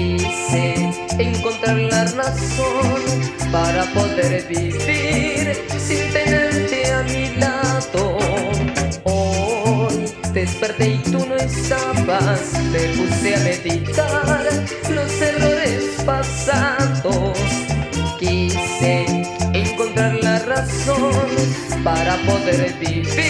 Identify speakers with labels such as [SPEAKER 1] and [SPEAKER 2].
[SPEAKER 1] Quise encontrar la razón para poder vivir sin tenerte a mi lado. Hoy desperté y tú no estabas. Me puse a meditar los errores pasados. Quise encontrar la razón para poder vivir